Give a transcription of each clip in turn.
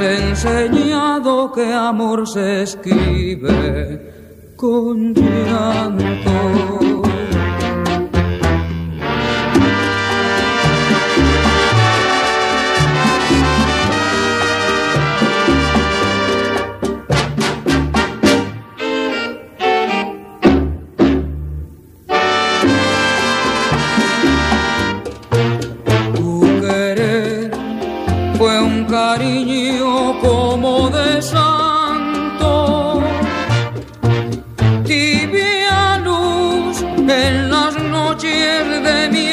enseñado que amor se escribe con llanto. Cariño como de santo, tibia luz en las noches de mi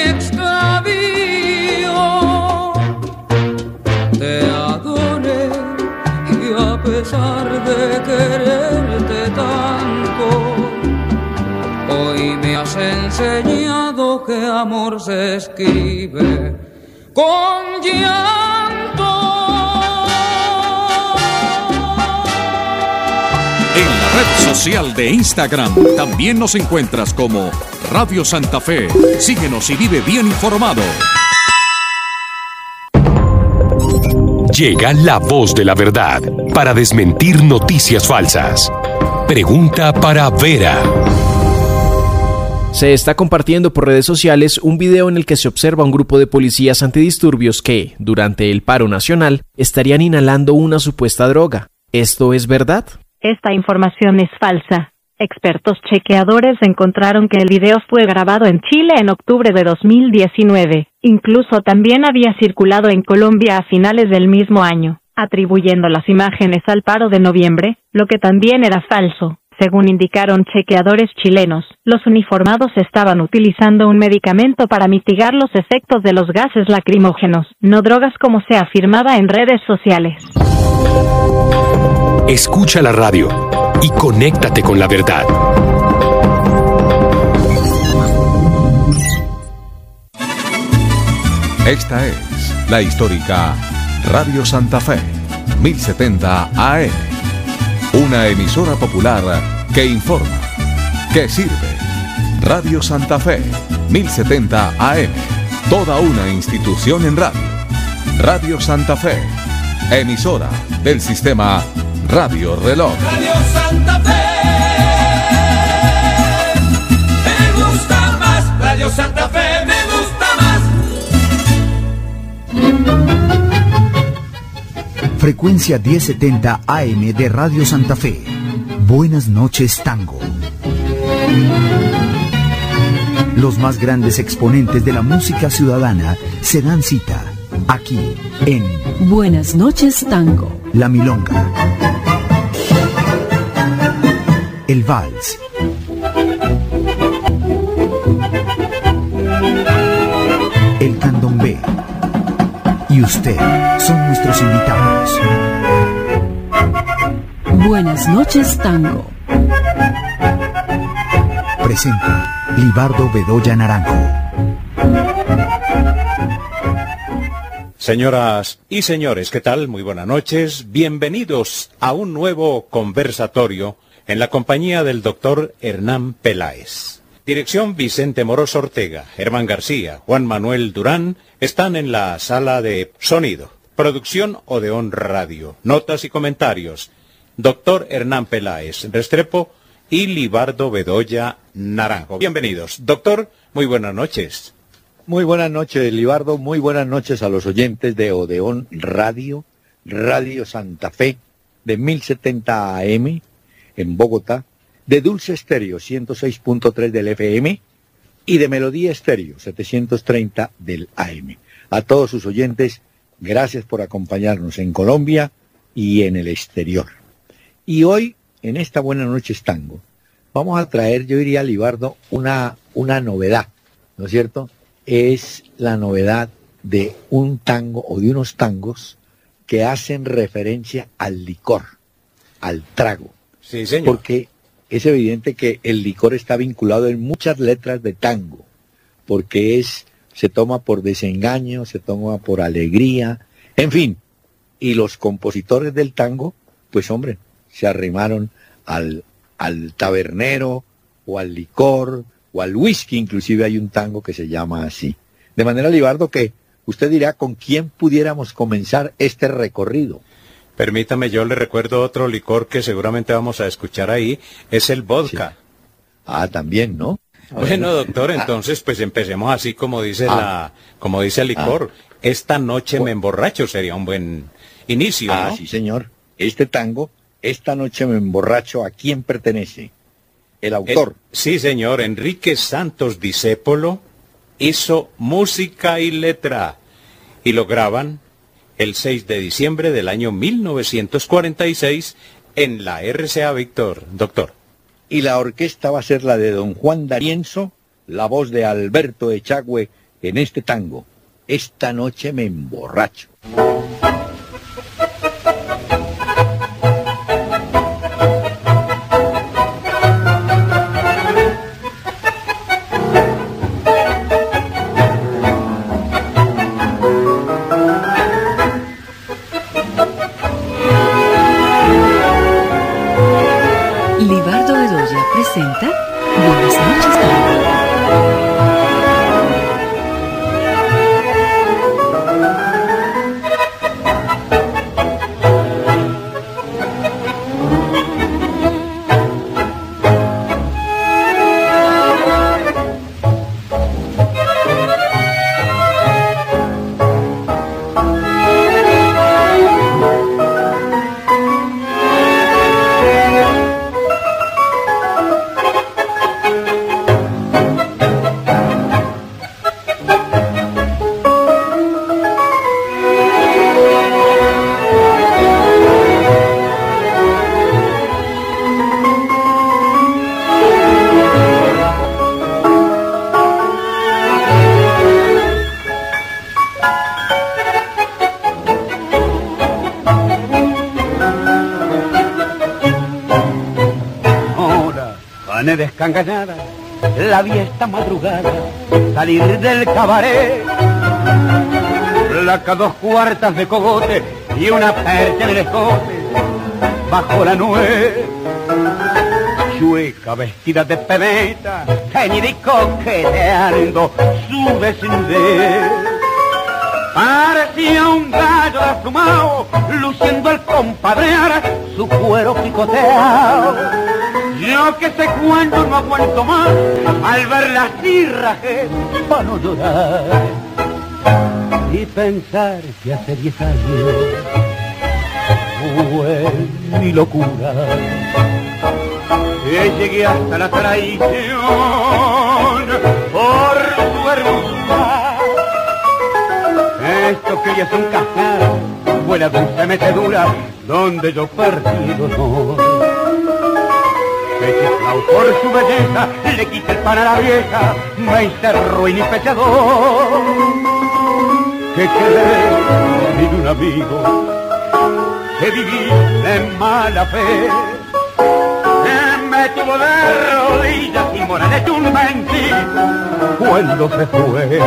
extravío. Te adoré y a pesar de quererte tanto, hoy me has enseñado que amor se escribe con llanto. En la red social de Instagram también nos encuentras como Radio Santa Fe. Síguenos y vive bien informado. Llega la voz de la verdad para desmentir noticias falsas. Pregunta para Vera. Se está compartiendo por redes sociales un video en el que se observa un grupo de policías antidisturbios que, durante el paro nacional, estarían inhalando una supuesta droga. ¿Esto es verdad? Esta información es falsa. Expertos chequeadores encontraron que el video fue grabado en Chile en octubre de 2019. Incluso también había circulado en Colombia a finales del mismo año, atribuyendo las imágenes al paro de noviembre, lo que también era falso. Según indicaron chequeadores chilenos, los uniformados estaban utilizando un medicamento para mitigar los efectos de los gases lacrimógenos, no drogas como se afirmaba en redes sociales. Escucha la radio y conéctate con la verdad. Esta es la histórica Radio Santa Fe, 1070 AM. Una emisora popular que informa, que sirve. Radio Santa Fe, 1070 AM. Toda una institución en radio. Radio Santa Fe, emisora del sistema Radio Reloj. Radio Santa Fe, me gusta más. Radio Santa Fe, me gusta más. Frecuencia 1070 AM de Radio Santa Fe. Buenas noches, tango. Los más grandes exponentes de la música ciudadana se dan cita aquí en Buenas noches, tango. La milonga, el vals, el candombe y usted son nuestros invitados. Buenas noches, tango. Presenta Libardo Bedoya Naranjo. Señoras y señores, ¿qué tal? Muy buenas noches. Bienvenidos a un nuevo conversatorio en la compañía del doctor Hernán Peláez. Dirección Vicente Moros Ortega, Germán García, Juan Manuel Durán están en la sala de sonido. Producción Odeón Radio. Notas y comentarios. Doctor Hernán Peláez Restrepo y Libardo Bedoya Naranjo. Bienvenidos. Doctor, muy buenas noches. Muy buenas noches, Libardo. Muy buenas noches a los oyentes de Odeón Radio, Radio Santa Fe, de 1070 AM en Bogotá, de Dulce Estéreo 106.3 del FM y de Melodía Estéreo 730 del AM. A todos sus oyentes, gracias por acompañarnos en Colombia y en el exterior. Y hoy, en esta Buenas noches Tango, vamos a traer, yo diría, Libardo, una novedad, ¿no es cierto? Es la novedad de un tango o de unos tangos que hacen referencia al licor, al trago. Sí, señor. Porque es evidente que el licor está vinculado en muchas letras de tango, porque se toma por desengaño, se toma por alegría, en fin. Y los compositores del tango, pues hombre, se arrimaron al tabernero o al licor o al whisky. Inclusive hay un tango que se llama así. De manera, Libardo, que usted dirá con quién pudiéramos comenzar este recorrido. Permítame, yo le recuerdo otro licor que seguramente vamos a escuchar ahí, es el vodka. Sí. Ah, también, ¿no? Bueno, doctor, entonces pues empecemos así como dice como dice el licor. Esta noche me emborracho sería un buen inicio, ¿no? Sí, señor. Este tango, Esta noche me emborracho, ¿a quién pertenece? El autor. Sí, señor, Enrique Santos Discépolo hizo música y letra y lo graban el 6 de diciembre del año 1946 en la RCA Víctor, doctor. Y la orquesta va a ser la de don Juan D'Arienzo, la voz de Alberto Echagüe en este tango, Esta noche me emborracho. Libardo Bedoya presenta Buenas noches, Tango. Descangañada, la vi esta madrugada salir del cabaret, placa 2/4 de cogote y una percha en el escote bajo la nuez, chueca vestida de pebeta, teñida y coqueteando su desnudez. Parecía un gallo desplumado, luciendo al compadrear su cuero picoteado. Yo que sé cuándo no aguanto más, al verla así rajé para no llorar y pensar que hace 10 años fue mi locura. Y llegué hasta la traición por su hermosura. Esto que ella es un cascar, fue la dulce metedura donde yo perdí el honor. Que chiflao por su belleza, le quité el pan a la vieja, me hice ruin y pechador. Que quedé sin un amigo, que viví en mala fe, que me tuvo de rodillas y moral hecho un mentir cuando se fue.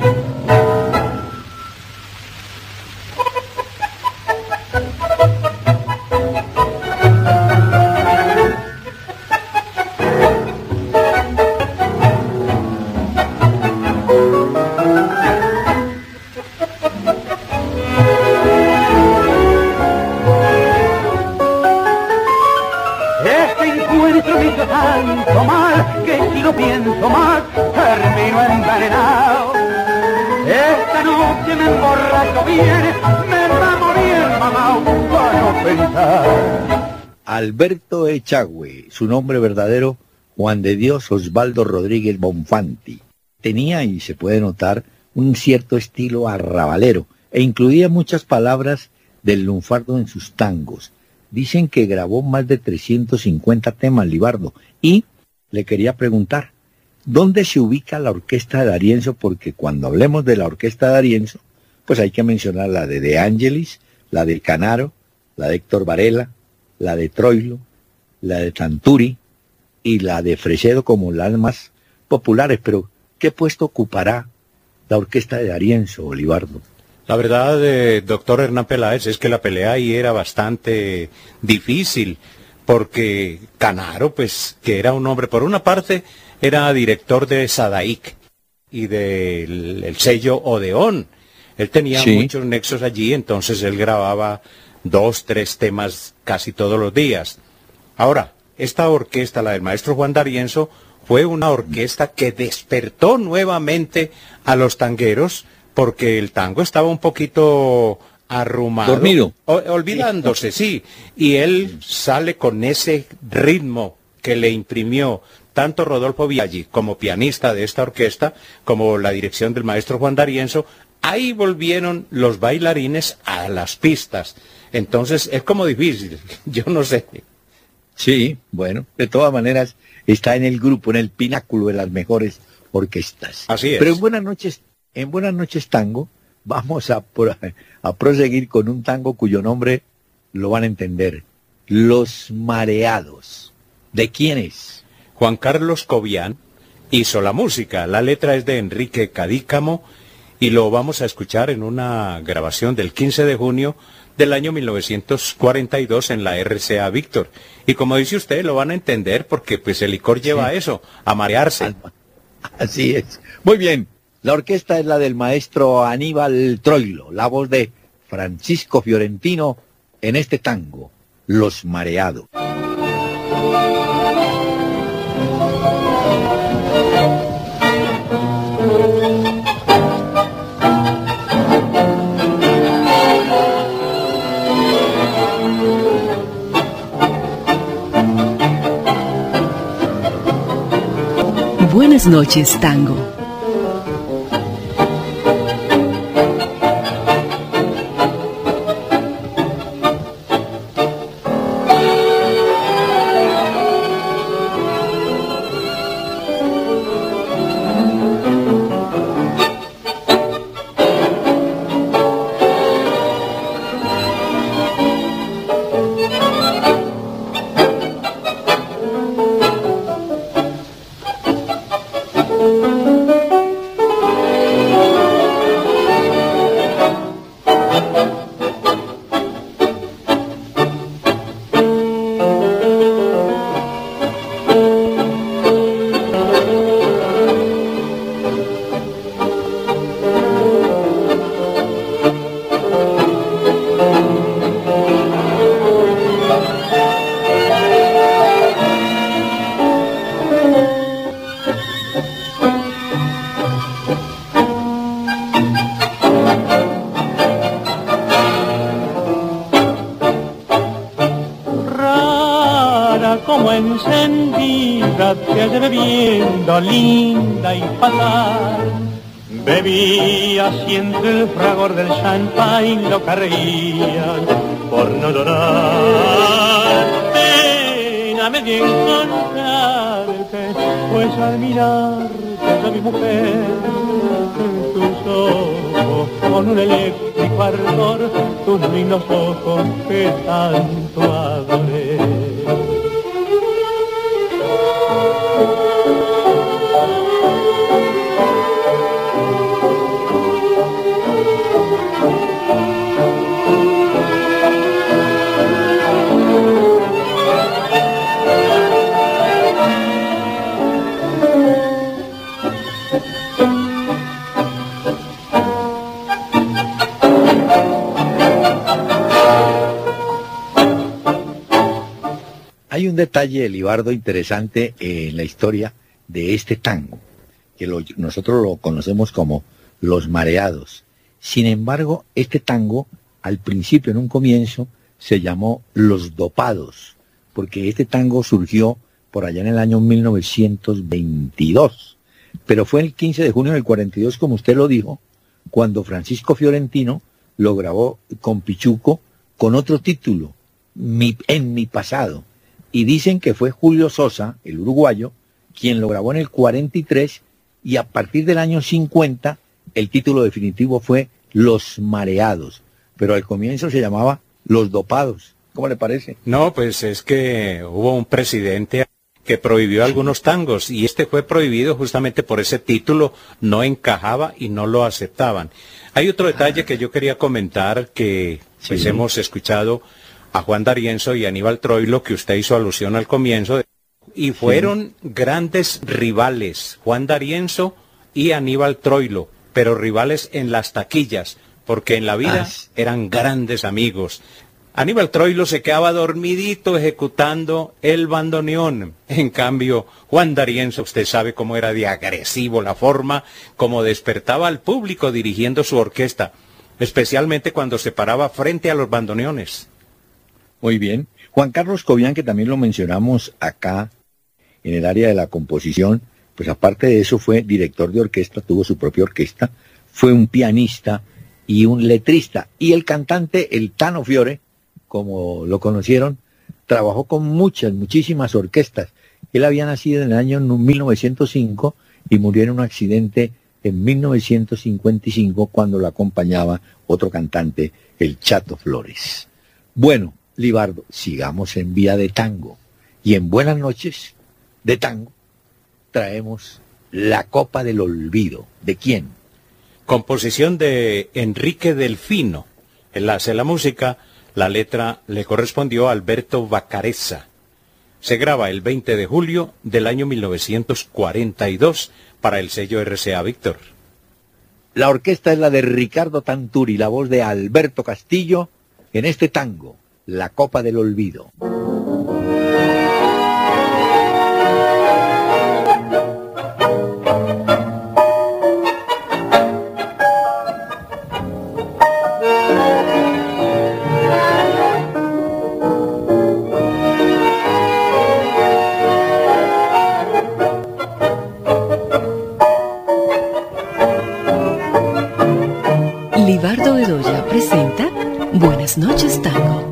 Tanto mal que si lo pienso más termino envenenado. Esta noche me emborracho bien, me va a morir mamá para no pensar. Alberto Echagüe, su nombre verdadero Juan de Dios Osvaldo Rodríguez Bonfanti, tenía, y se puede notar, un cierto estilo arrabalero e incluía muchas palabras del lunfardo en sus tangos. Dicen que grabó más de 350 temas, Libardo, y le quería preguntar, ¿dónde se ubica la orquesta de D'Arienzo? Porque cuando hablemos de la orquesta de D'Arienzo, pues hay que mencionar la de Angelis, la del Canaro, la de Héctor Varela, la de Troilo, la de Tanturi y la de Fresedo como las más populares. Pero, ¿qué puesto ocupará la orquesta de D'Arienzo, Libardo? La verdad, doctor Hernán Peláez, es que la pelea ahí era bastante difícil, porque Canaro, pues, que era un hombre, por una parte, era director de Sadaic y del sello Odeón. Él tenía muchos nexos allí, entonces él grababa 2, 3 temas casi todos los días. Ahora, esta orquesta, la del maestro Juan D'Arienzo, fue una orquesta que despertó nuevamente a los tangueros, porque el tango estaba un poquito arrumado. Dormido. Olvidándose, sí. Y él sale con ese ritmo que le imprimió tanto Rodolfo Biaggi como pianista de esta orquesta, como la dirección del maestro Juan D'Arienzo. Ahí volvieron los bailarines a las pistas. Entonces es como difícil, yo no sé. Sí, bueno, de todas maneras está en el grupo, en el pináculo de las mejores orquestas. Así es. Pero en Buenas noches Tango vamos a proseguir con un tango cuyo nombre lo van a entender. Los Mareados. ¿De quién es? Juan Carlos Cobian hizo la música. La letra es de Enrique Cadícamo y lo vamos a escuchar en una grabación del 15 de junio del año 1942 en la RCA Víctor. Y como dice usted, lo van a entender porque pues el licor lleva a eso, a marearse. Así es. Muy bien. La orquesta es la del maestro Aníbal Troilo, la voz de Francisco Fiorentino en este tango, Los Mareados. Buenas noches, Tango. Linda y fatal, bebía siempre el fragor del champagne, lo carreían por no llorar. Pena me dio encontrarte, pues al mirarte yo vi mujer, tus ojos con un eléctrico ardor, tus lindos ojos que tanto adoré. Hay un detalle, Elibardo, interesante en la historia de este tango, que nosotros lo conocemos como Los Mareados. Sin embargo, este tango, al principio, en un comienzo, se llamó Los Dopados, porque este tango surgió por allá en el año 1922. Pero fue el 15 de junio del 42, como usted lo dijo, cuando Francisco Fiorentino lo grabó con Pichuco con otro título, En mi pasado. Y dicen que fue Julio Sosa, el uruguayo, quien lo grabó en el 43, y a partir del año 50 el título definitivo fue Los Mareados, pero al comienzo se llamaba Los Dopados. ¿Cómo le parece? No, pues es que hubo un presidente que prohibió algunos tangos, y este fue prohibido justamente por ese título, no encajaba y no lo aceptaban. Hay otro detalle que yo quería comentar, que pues hemos escuchado a Juan D'Arienzo y a Aníbal Troilo, que usted hizo alusión al comienzo, y fueron grandes rivales, Juan D'Arienzo y Aníbal Troilo, pero rivales en las taquillas, porque en la vida eran grandes amigos. Aníbal Troilo se quedaba dormidito ejecutando el bandoneón. En cambio, Juan D'Arienzo, usted sabe cómo era de agresivo la forma como despertaba al público dirigiendo su orquesta, especialmente cuando se paraba frente a los bandoneones. Muy bien. Juan Carlos Cobian, que también lo mencionamos acá en el área de la composición, pues aparte de eso fue director de orquesta, tuvo su propia orquesta, fue un pianista y un letrista. Y el cantante, el Tano Fiore, como lo conocieron, trabajó con muchísimas orquestas. Él había nacido en el año 1905 y murió en un accidente en 1955 cuando lo acompañaba otro cantante, el Chato Flores. Bueno, Libardo, sigamos en vía de tango. Y en Buenas noches de tango traemos La Copa del Olvido. ¿De quién? Composición de Enrique Delfino. Él hace la música, la letra le correspondió a Alberto Vacarezza. Se graba el 20 de julio del año 1942 para el sello RCA Víctor. La orquesta es la de Ricardo Tanturi, la voz de Alberto Castillo en este tango, La Copa del Olvido. Libardo Bedoya presenta Buenas noches, tango.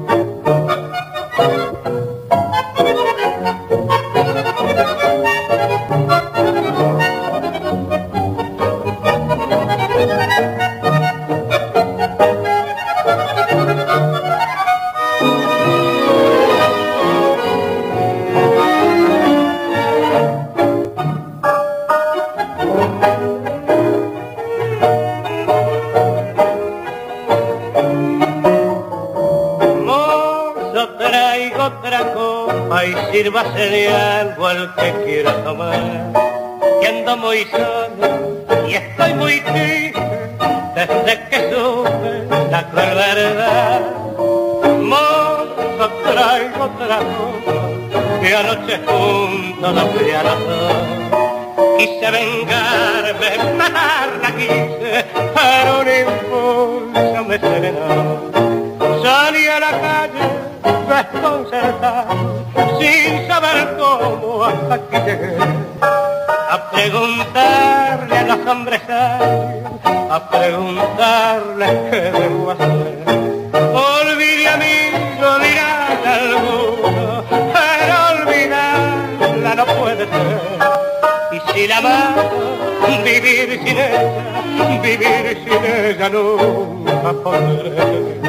Sírvase de algo al que quiera tomar, que ando muy solo y estoy muy triste desde que supe la cruel verdad. Mozo, traigo otra cosa que anoche junto no fui a los dos. Quise vengarme, matarla quise, pero un impulso me serenó. Salí a la calle desconcertado, sin saber cómo hasta aquí llegué, a preguntarle a los hombres a preguntarle qué debo hacer. Olvide a mí, lo dirán algunos, pero olvidarla no puede ser. Y si la mato, vivir sin ella nunca podré.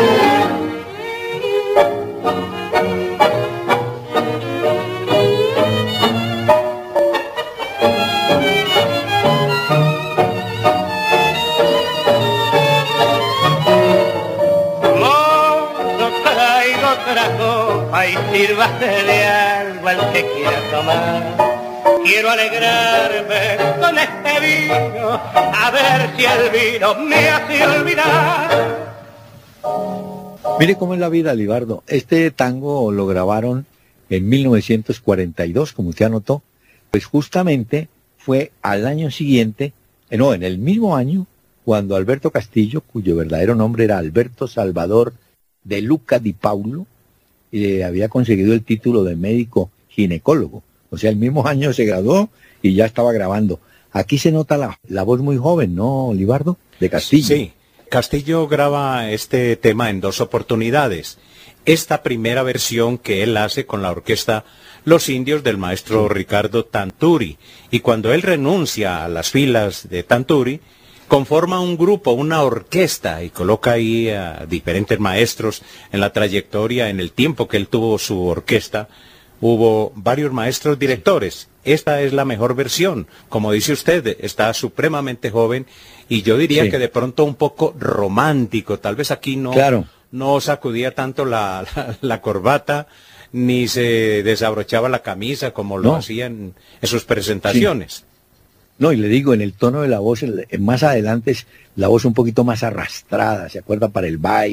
Y sírvase de algo al que quiera tomar. Quiero alegrarme con este vino, a ver si el vino me hace olvidar. Mire cómo es la vida, Libardo. Este tango lo grabaron en 1942, como usted anotó. Pues justamente fue al año siguiente, en el mismo año, cuando Alberto Castillo, cuyo verdadero nombre era Alberto Salvador de Luca di Paulo, había conseguido el título de médico ginecólogo. O sea, el mismo año se graduó y ya estaba grabando. Aquí se nota la voz muy joven, ¿no, Libardo? De Castillo. Sí, Castillo graba este tema en 2 oportunidades. Esta primera versión que él hace con la orquesta Los Indios del maestro Ricardo Tanturi. Y cuando él renuncia a las filas de Tanturi, conforma un grupo, una orquesta, y coloca ahí a diferentes maestros en la trayectoria, en el tiempo que él tuvo su orquesta. Hubo varios maestros directores. Esta es la mejor versión. Como dice usted, está supremamente joven y yo diría que de pronto un poco romántico. Tal vez aquí no sacudía tanto la corbata ni se desabrochaba la camisa como lo hacían en sus presentaciones. Sí. No, y le digo, en el tono de la voz, más adelante es la voz un poquito más arrastrada, ¿se acuerda? Para el baile,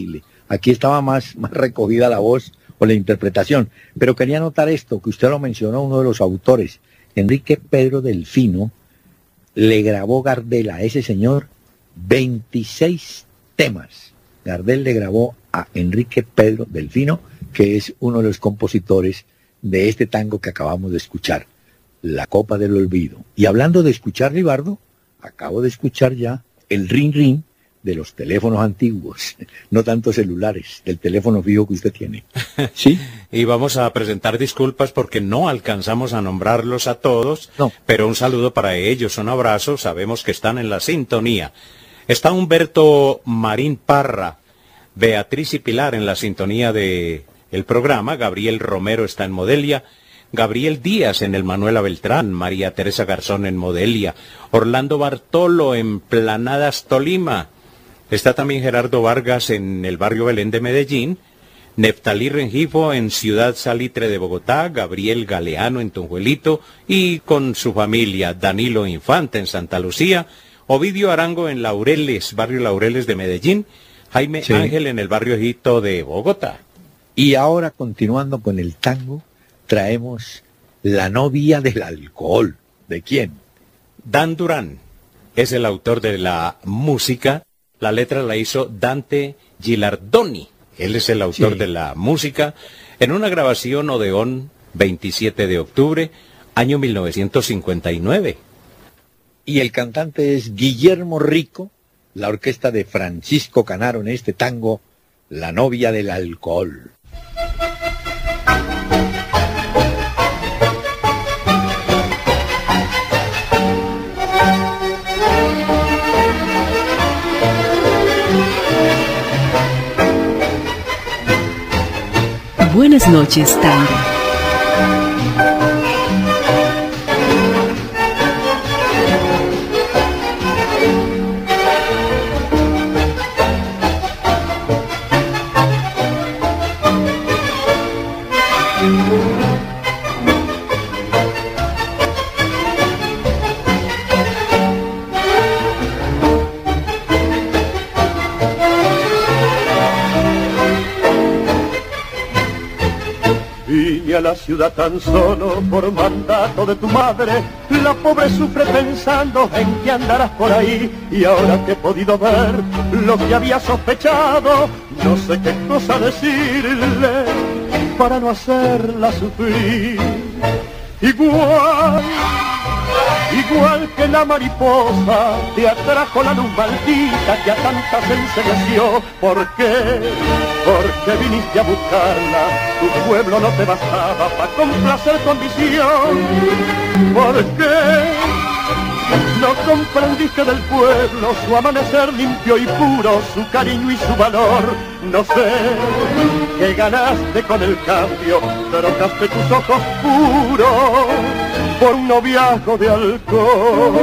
Aquí estaba más recogida la voz o la interpretación. Pero quería notar esto, que usted lo mencionó, uno de los autores, Enrique Pedro Delfino, le grabó Gardel a ese señor 26 temas. Gardel le grabó a Enrique Pedro Delfino, que es uno de los compositores de este tango que acabamos de escuchar, La Copa del Olvido. Y hablando de escuchar, Libardo, acabo de escuchar ya el ring ring de los teléfonos antiguos, no tanto celulares, del teléfono fijo que usted tiene. ¿Sí? Y vamos a presentar disculpas porque no alcanzamos a nombrarlos a todos, pero un saludo para ellos, un abrazo, sabemos que están en la sintonía. Está Humberto Marín Parra, Beatriz y Pilar en la sintonía de el programa, Gabriel Romero está en Modelia, Gabriel Díaz en el Manuela Beltrán, María Teresa Garzón en Modelia, Orlando Bartolo en Planadas, Tolima. Está también Gerardo Vargas en el barrio Belén de Medellín, Neftalí Rengifo en Ciudad Salitre de Bogotá, Gabriel Galeano en Tunjuelito y con su familia, Danilo Infante en Santa Lucía, Ovidio Arango en Laureles, barrio Laureles de Medellín, Jaime Ángel en el barrio Ejito de Bogotá. Y ahora, continuando con el tango, traemos La novia del alcohol. ¿De quién? Dan Durán es el autor de la música. La letra la hizo Dante Gilardoni. Él es el autor de la música en una grabación Odeón 27 de octubre, año 1959. Y el cantante es Guillermo Rico, la orquesta de Francisco Canaro en este tango, La novia del alcohol. Buenas noches, tango. A la ciudad tan solo por mandato de tu madre, la pobre sufre pensando en que andarás por ahí, y ahora que he podido ver lo que había sospechado, no sé qué cosa decirle para no hacerla sufrir. Igual que la mariposa te atrajo la luz maldita que a tantas ensegueció. ¿Por qué? Porque viniste a buscarla, tu pueblo no te bastaba para complacer tu ambición. ¿Por qué? No comprendiste del pueblo su amanecer limpio y puro, su cariño y su valor. No sé qué ganaste con el cambio, trocaste tus ojos puros por un noviazgo de alcohol.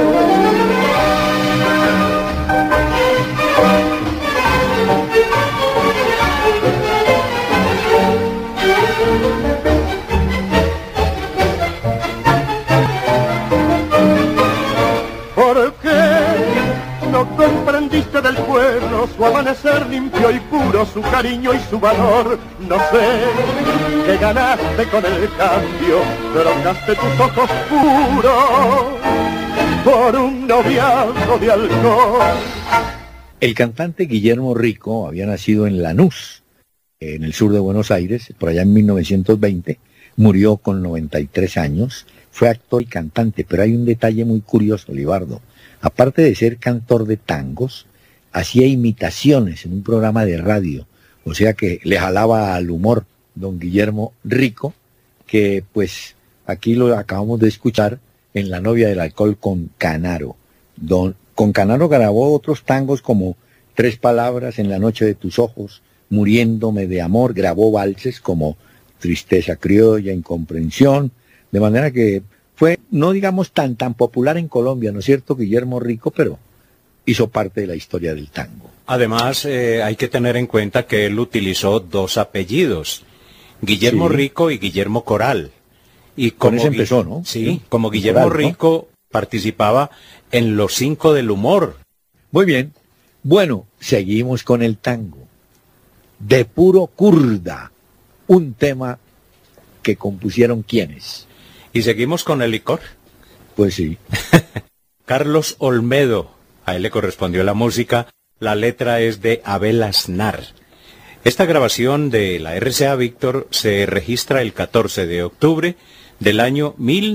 ¿Por qué no comprendiste del pueblo su amanecer limpio y puro, su cariño y su valor? No sé qué ganaste con el cambio, trocaste tus ojos puros por un noviazgo de alcohol. El cantante Guillermo Rico había nacido en Lanús, en el sur de Buenos Aires, por allá en 1920, murió con 93 años, fue actor y cantante, pero hay un detalle muy curioso, Libardo. Aparte de ser cantor de tangos, hacía imitaciones en un programa de radio, o sea que le jalaba al humor don Guillermo Rico, que pues aquí lo acabamos de escuchar en La novia del alcohol con Canaro. Con Canaro grabó otros tangos como Tres palabras en la noche de tus ojos, Muriéndome de amor, grabó valses como Tristeza criolla, Incomprensión, de manera que fue, no digamos tan popular en Colombia, ¿no es cierto, Guillermo Rico? Pero hizo parte de la historia del tango. Además, hay que tener en cuenta que él utilizó dos apellidos, Guillermo Rico y Guillermo Coral. Y con eso empezó, ¿no? Sí, como Guillermo Coral, Rico participaba en Los Cinco del Humor. Muy bien. Bueno, seguimos con el tango. De Puro Kurda, un tema que compusieron ¿quiénes? ¿Y seguimos con el licor? Pues sí. Carlos Olmedo, a él le correspondió la música, la letra es de Abel Aznar. Esta grabación de la RCA Víctor se registra el 14 de octubre del año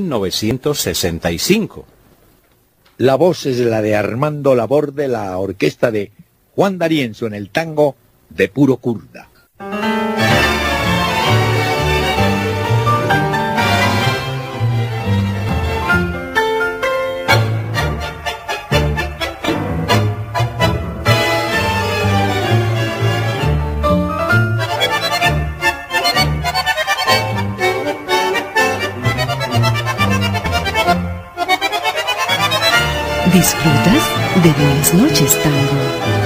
1965. La voz es la de Armando Laborde, la orquesta de Juan D'Arienzo en el tango De Puro Kurda. ¿Disfrutas de Buenas noches, Tango?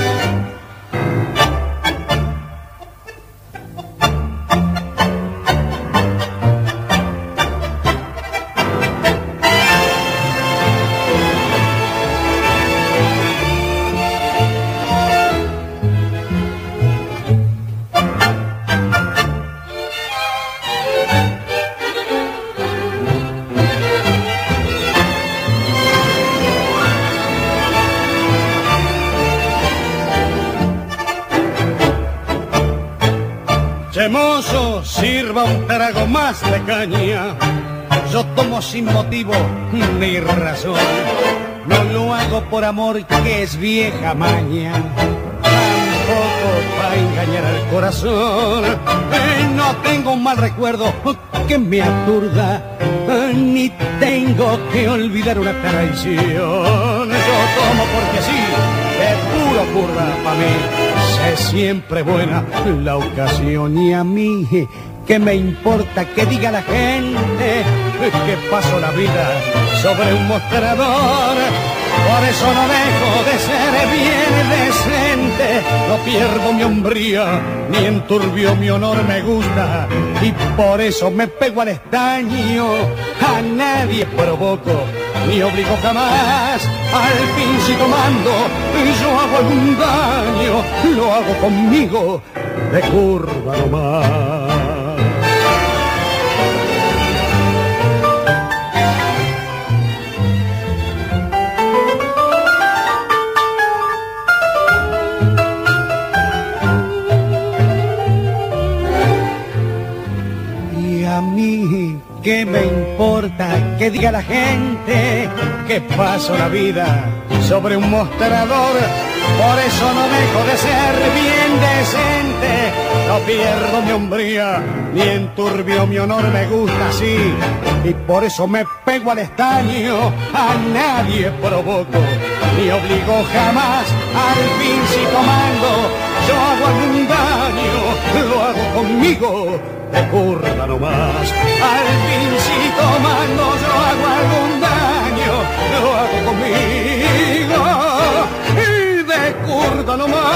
Mozo, sirva un trago más de caña. Yo tomo sin motivo ni razón. No lo hago por amor, que es vieja maña. Tampoco para engañar al corazón. No tengo un mal recuerdo que me aturda, ni tengo que olvidar una traición. Yo tomo porque sí, de puro kurda pa' mí. Es siempre buena la ocasión y a mí, ¿qué me importa que diga la gente que paso la vida sobre un mostrador? Por eso no dejo de ser bien decente, no pierdo mi hombría, ni enturbio mi honor me gusta, y por eso me pego al estaño, a nadie provoco, ni obligo jamás, al fin si tomando yo hago algún daño, lo hago conmigo de curva nomás. ¿Qué me importa que diga la gente que paso la vida sobre un mostrador? Por eso no dejo de ser bien decente, no pierdo mi hombría, ni enturbio mi honor me gusta así, y por eso me pego al estaño, a nadie provoco, ni obligo jamás, al fin si tomando yo hago algún daño, lo hago conmigo de curda nomás. Al fin si tomando yo hago algún daño, lo hago conmigo y de curda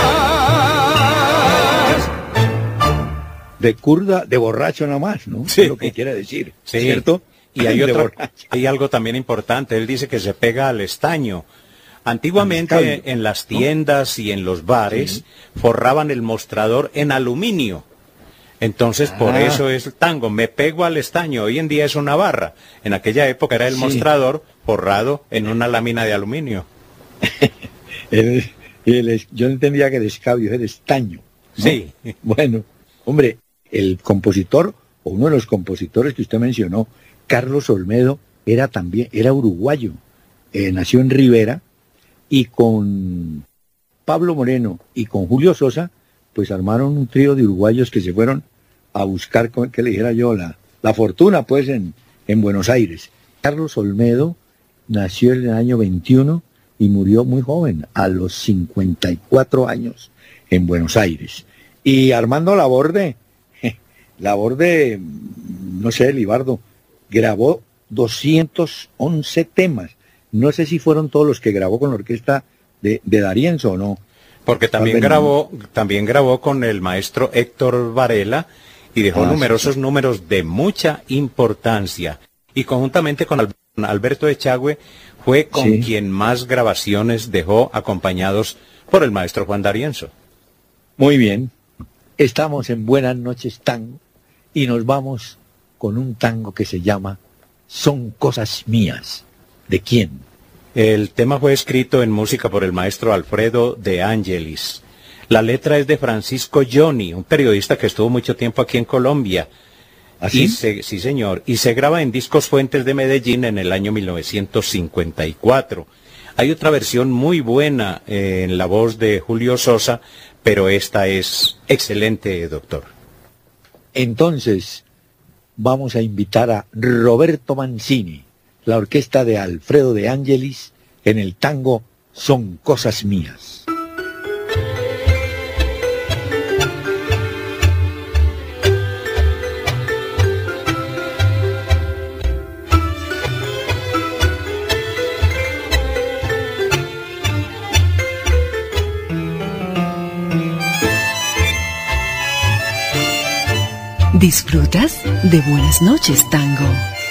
nomás. De curda, de borracho nomás, ¿no? Sí. Es lo que quiere decir, sí. ¿cierto? Y hay algo también importante, él dice que se pega al estaño. Antiguamente en las tiendas y en los bares forraban el mostrador en aluminio. Entonces, por eso es el tango, me pego al estaño. Hoy en día es una barra. En aquella época era el mostrador forrado en una lámina de aluminio. Yo entendía que el escabio era estaño, ¿no? Sí. Bueno, hombre, el compositor, o uno de los compositores que usted mencionó, Carlos Olmedo, era uruguayo. Nació en Rivera, y con Pablo Moreno y con Julio Sosa, pues armaron un trío de uruguayos que se fueron a buscar, que le dijera yo, la fortuna, pues, en Buenos Aires. Carlos Olmedo nació en el año 21 y murió muy joven, a los 54 años, en Buenos Aires. Y Armando Laborde, no sé, Libardo, grabó 211 temas. No sé si fueron todos los que grabó con la orquesta de D'Arienzo o no. Porque también grabó con el maestro Héctor Varela y dejó numerosos números de mucha importancia. Y conjuntamente con Alberto Echagüe fue con quien más grabaciones dejó, acompañados por el maestro Juan D'Arienzo. Muy bien. Estamos en Buenas Noches Tango y nos vamos con un tango que se llama Son Cosas Mías. ¿De quién? El tema fue escrito en música por el maestro Alfredo de Angelis. La letra es de Francisco Johnny, un periodista que estuvo mucho tiempo aquí en Colombia. ¿Así? Sí, señor. Y se graba en Discos Fuentes de Medellín en el año 1954. Hay otra versión muy buena en la voz de Julio Sosa, pero esta es excelente, doctor. Entonces, vamos a invitar a Roberto Mancini, la orquesta de Alfredo de Angelis, en el tango Son Cosas Mías. ¿Disfrutas de Buenas Noches Tango?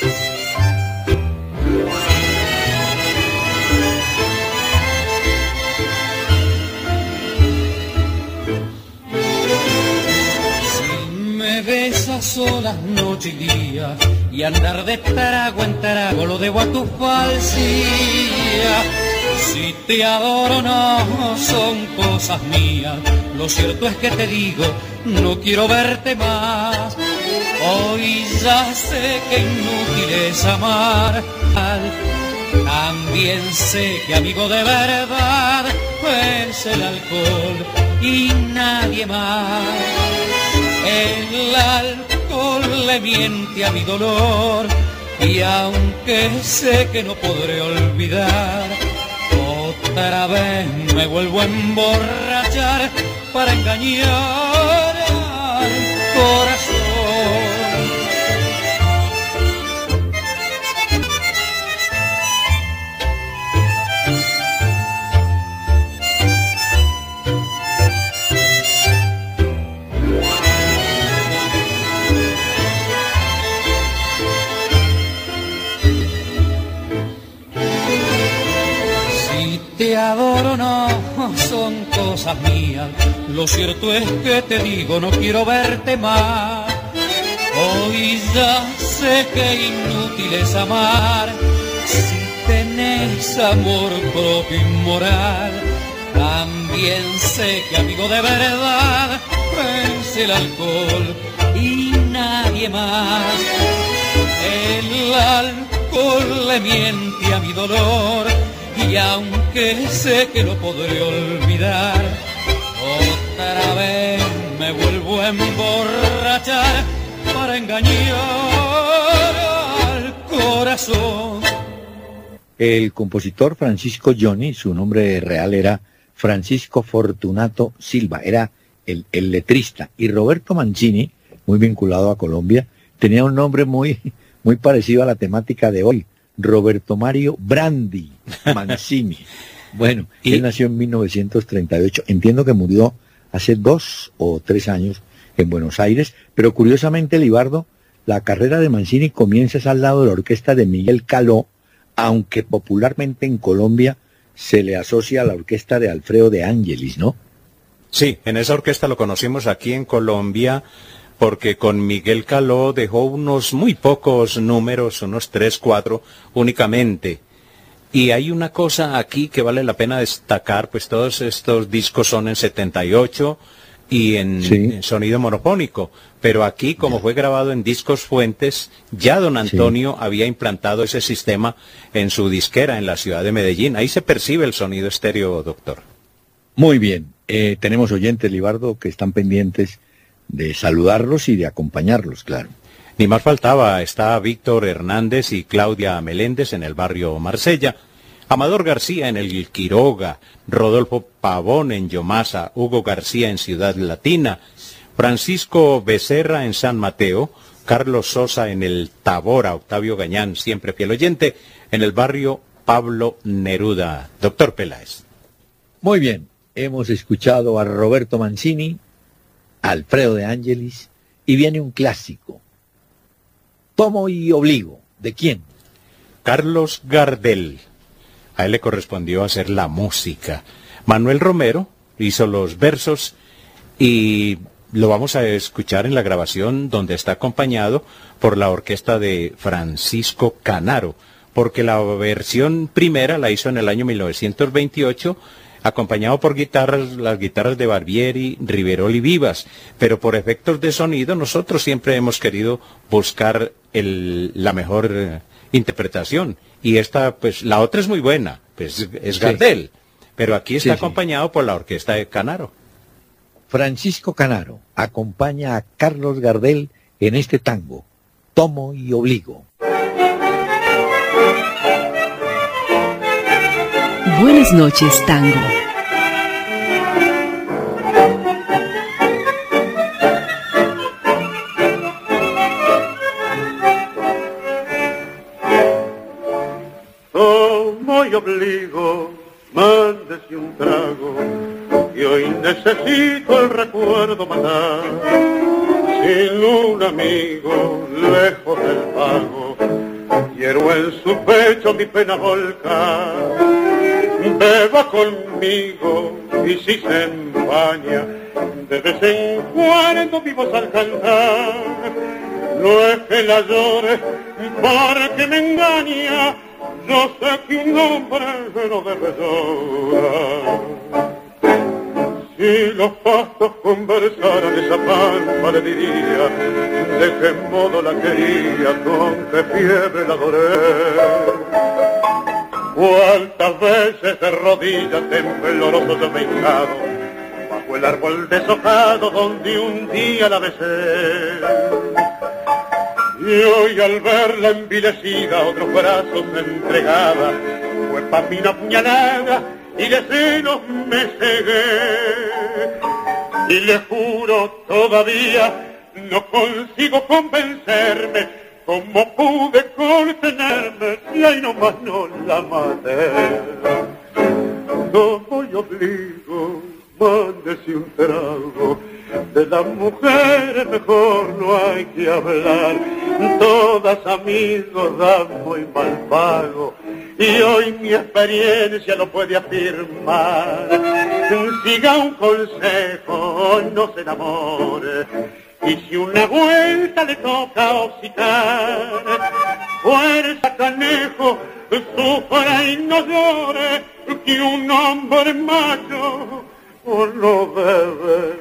Si me besas solas noche y día y andar de trago en trago lo debo a tu falsía. Si te adoro no son cosas mías, lo cierto es que te digo, no quiero verte más. Hoy ya sé que inútil es amar, también sé que amigo de verdad es el alcohol y nadie más. El alcohol le miente a mi dolor y aunque sé que no podré olvidar, otra vez me vuelvo a emborrachar para engañar al corazón. Te adoro, no son cosas mías, lo cierto es que te digo, no quiero verte más. Hoy ya sé que inútil es amar, si tenés amor propio y moral. También sé que amigo de verdad es el alcohol y nadie más. El alcohol le miente a mi dolor y aunque sé que no podré olvidar, otra vez me vuelvo a emborrachar para engañar al corazón. El compositor Francisco Johnny, su nombre real era Francisco Fortunato Silva, era el letrista. Y Roberto Mancini, muy vinculado a Colombia, tenía un nombre muy parecido a la temática de hoy. Roberto Mario Brandi Mancini. Bueno, él nació en 1938. Entiendo que murió hace 2 o 3 años en Buenos Aires, pero curiosamente, Libardo, la carrera de Mancini comienza al lado de la orquesta de Miguel Caló, aunque popularmente en Colombia se le asocia a la orquesta de Alfredo de Angelis, ¿no? Sí, en esa orquesta lo conocimos aquí en Colombia, porque con Miguel Caló dejó unos muy pocos números, unos 3, 4 únicamente. Y hay una cosa aquí que vale la pena destacar, pues todos estos discos son en 78 y en sonido monofónico. Pero aquí, como fue grabado en Discos Fuentes, ya don Antonio había implantado ese sistema en su disquera en la ciudad de Medellín. Ahí se percibe el sonido estéreo, doctor. Muy bien. Tenemos oyentes, Libardo, que están pendientes de saludarlos y de acompañarlos, claro. Ni más faltaba, está Víctor Hernández y Claudia Meléndez en el barrio Marsella, Amador García en el Quiroga, Rodolfo Pavón en Yomasa, Hugo García en Ciudad Latina, Francisco Becerra en San Mateo, Carlos Sosa en el Tabora, Octavio Gañán, siempre fiel oyente, en el barrio Pablo Neruda. Doctor Peláez. Muy bien, hemos escuchado a Roberto Mancini, Alfredo de Angelis, y viene un clásico. Tomo y obligo. ¿De quién? Carlos Gardel. A él le correspondió hacer la música. Manuel Romero hizo los versos y lo vamos a escuchar en la grabación donde está acompañado por la orquesta de Francisco Canaro, porque la versión primera la hizo en el año 1928, acompañado por las guitarras de Barbieri, Riverol y Vivas, pero por efectos de sonido nosotros siempre hemos querido buscar la mejor interpretación, y esta, pues, la otra es muy buena, pues es Gardel, pero aquí está acompañado por la orquesta de Canaro. Francisco Canaro acompaña a Carlos Gardel en este tango, Tomo y Obligo. Buenas noches, tango. Tomo y obligo, mándese un trago, y hoy necesito el recuerdo matar. Sin un amigo, lejos del pago, quiero en su pecho mi pena volcar. Beba conmigo, y si se empaña, de vez en cuando vivos al cantar. No es que la llore porque me engaña, yo sé que un hombre no debe llorar. Si los pastos conversaran esa pampa le diría de qué modo la quería, con qué fiebre la adoré. Cuántas veces de rodillas tembloroso yo me he hinchado bajo el árbol deshojado donde un día la besé. Y hoy al verla envilecida otros brazos entregada, fue pa' mí una puñalada y de celos me cegué. Y le juro todavía no consigo convencerme cómo pude contenerme si ahí nomás no la maté. Tomo y obligo, mándese un trago, de las mujeres mejor no hay que hablar, todas amigos dan muy mal pago, y hoy mi experiencia lo puede afirmar. Siga un consejo, no se enamore, y si una vuelta le toca hocicar, fuerza canejo, sufra y no llore, que un hombre macho no debe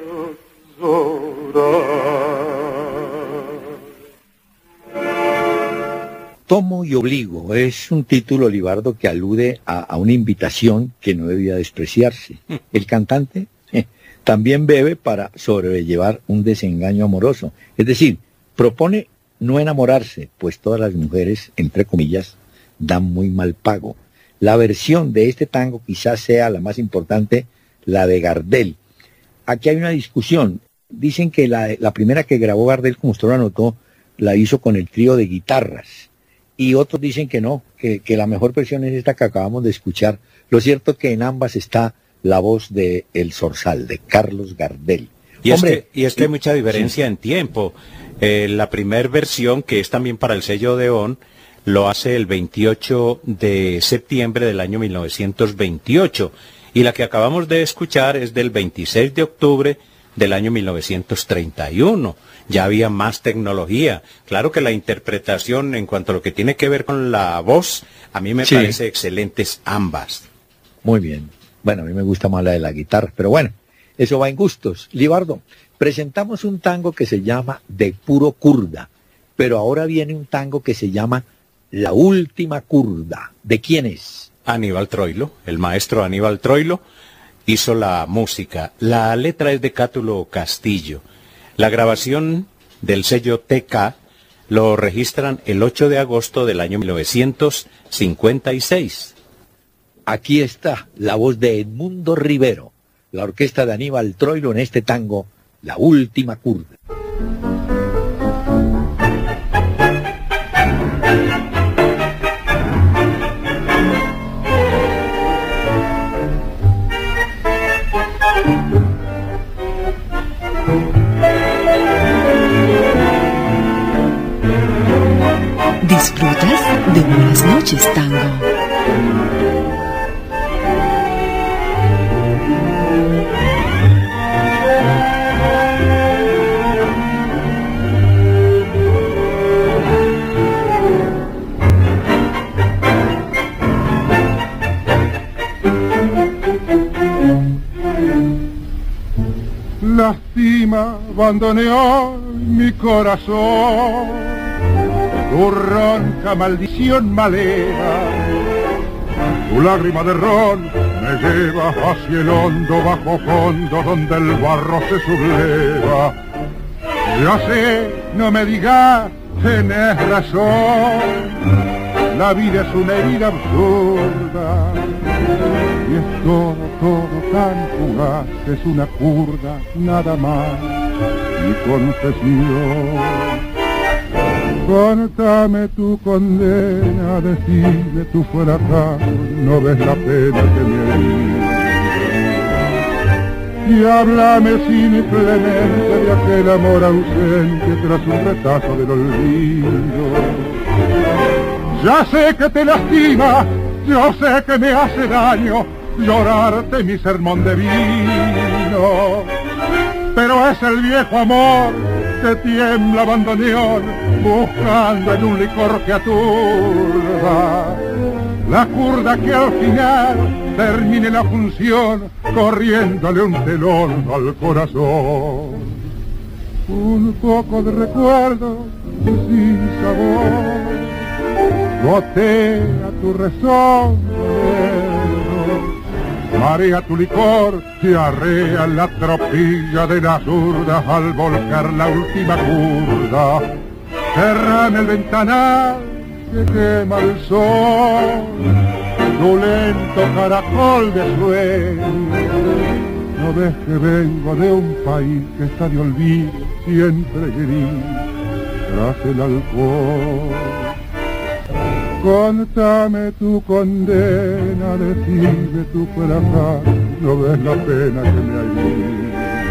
llorar. Tomo y obligo es un título, Libardo, que alude a una invitación que no debía despreciarse. El cantante también bebe para sobrellevar un desengaño amoroso. Es decir, propone no enamorarse, pues todas las mujeres, entre comillas, dan muy mal pago. La versión de este tango quizás sea la más importante, la de Gardel. Aquí hay una discusión. Dicen que la primera que grabó Gardel, como usted lo anotó, la hizo con el trío de guitarras. Y otros dicen que no, que la mejor versión es esta que acabamos de escuchar. Lo cierto es que en ambas está la voz de El Zorzal, de Carlos Gardel. Y es que hay mucha diferencia en tiempo. La primera versión, que es también para el sello Odeón, lo hace el 28 de septiembre del año 1928. Y la que acabamos de escuchar es del 26 de octubre del año 1931. Ya había más tecnología. Claro que la interpretación en cuanto a lo que tiene que ver con la voz, a mí me parece excelentes ambas. Muy bien. Bueno, a mí me gusta más la de la guitarra, pero bueno, eso va en gustos. Libardo, presentamos un tango que se llama De Puro Curda, pero ahora viene un tango que se llama La Última Curda. ¿De quién es? Aníbal Troilo, el maestro Aníbal Troilo hizo la música. La letra es de Cátulo Castillo. La grabación del sello TK lo registran el 8 de agosto del año 1956. Aquí está la voz de Edmundo Rivero, la orquesta de Aníbal Troilo en este tango, La Última Curda. ¿Disfrutas de Buenas noches, tango? lastima, bandoneón mi corazón. Tu ronca maldición malera, tu lágrima de ron me lleva hacia el hondo bajo fondo donde el barro se subleva. Ya sé, no me digas, tenés razón, la vida es una herida absurda y es todo tan fugaz, es una curda, nada más, mi confesión. Contame tu condena, decime tu fracaso, no ves la pena que me herida. Y háblame simplemente de aquel amor ausente tras un retazo del olvido. Ya sé que te lastima, yo sé que me hace daño llorarte mi sermón de vino, pero es el viejo amor que tiembla bandoneón buscando en un licor que aturda. La curda que al final termine la función corriéndole un telón al corazón. Un poco de recuerdo sin sabor gotea tu rezón, marea tu licor y arrea la tropilla de las urdas al volcar la última curda. Cerran el ventanal que quema el sol, tu lento caracol de sueño. No ves que vengo de un país que está de olvido, siempre gris tras el alcohol. Contame tu condena, decime tu fracaso, no ves la pena que me hay.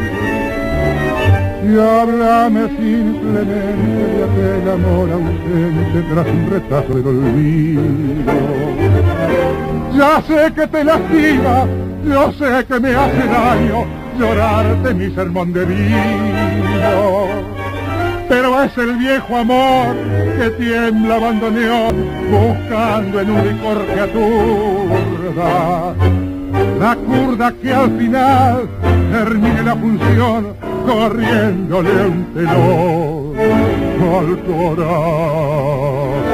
Y háblame simplemente de aquel amor ausente tras un retazo del olvido. Ya sé que te lastima, yo sé que me hace daño llorarte mi sermón de vino, pero es el viejo amor que tiembla bandoneón buscando en un licor que aturda. La curda que al final termine la función corriéndole un telón al corazón.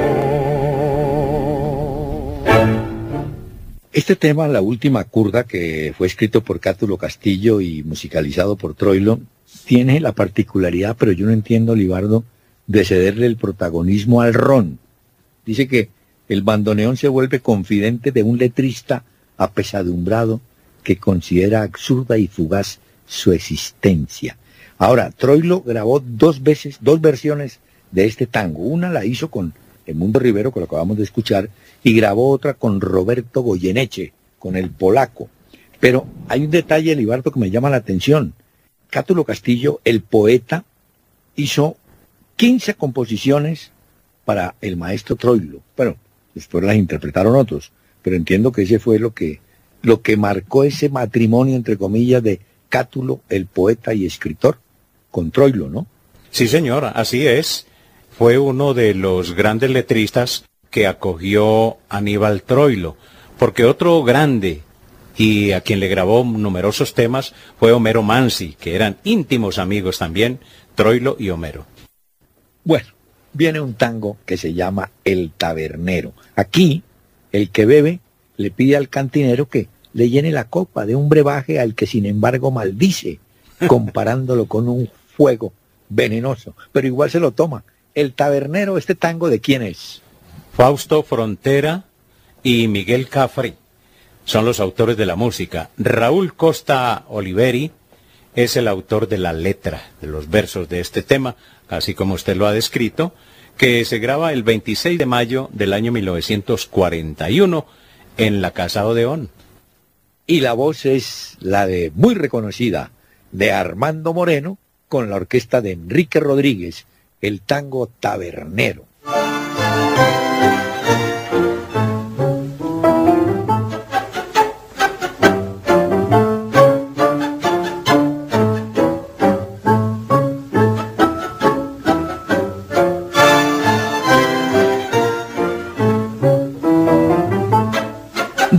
Este tema, La Última Curda, que fue escrito por Cátulo Castillo y musicalizado por Troilo, tiene la particularidad, pero yo no entiendo, Libardo, de cederle el protagonismo al ron. Dice que el bandoneón se vuelve confidente de un letrista apesadumbrado que considera absurda y fugaz su existencia. Ahora, Troilo grabó dos versiones de este tango. Una la hizo con Edmundo Rivero, que lo acabamos de escuchar, y grabó otra con Roberto Goyeneche, con el polaco. Pero hay un detalle, Libardo, que me llama la atención. Cátulo Castillo, el poeta, hizo 15 composiciones para el maestro Troilo. Bueno, después las interpretaron otros, pero entiendo que ese fue lo que marcó ese matrimonio, entre comillas, de Cátulo, el poeta y escritor, con Troilo, ¿no? Sí, señor, así es. Fue uno de los grandes letristas que acogió Aníbal Troilo, porque otro grande y a quien le grabó numerosos temas fue Homero Manzi, que eran íntimos amigos también, Troilo y Homero. Bueno, viene un tango que se llama El Tabernero. Aquí, el que bebe le pide al cantinero que le llene la copa de un brebaje al que sin embargo maldice, comparándolo con un fuego venenoso, pero igual se lo toma. El Tabernero, ¿este tango de quién es? Fausto Frontera y Miguel Cafri son los autores de la música. Raúl Costa Oliveri es el autor de la letra, de los versos de este tema, así como usted lo ha descrito, que se graba el 26 de mayo del año 1941 en la Casa Odeón. Y la voz es la de, muy reconocida, de Armando Moreno, con la orquesta de Enrique Rodríguez, el tango Tabernero.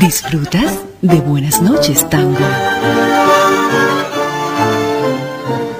¿Disfrutas de Buenas noches, Tango?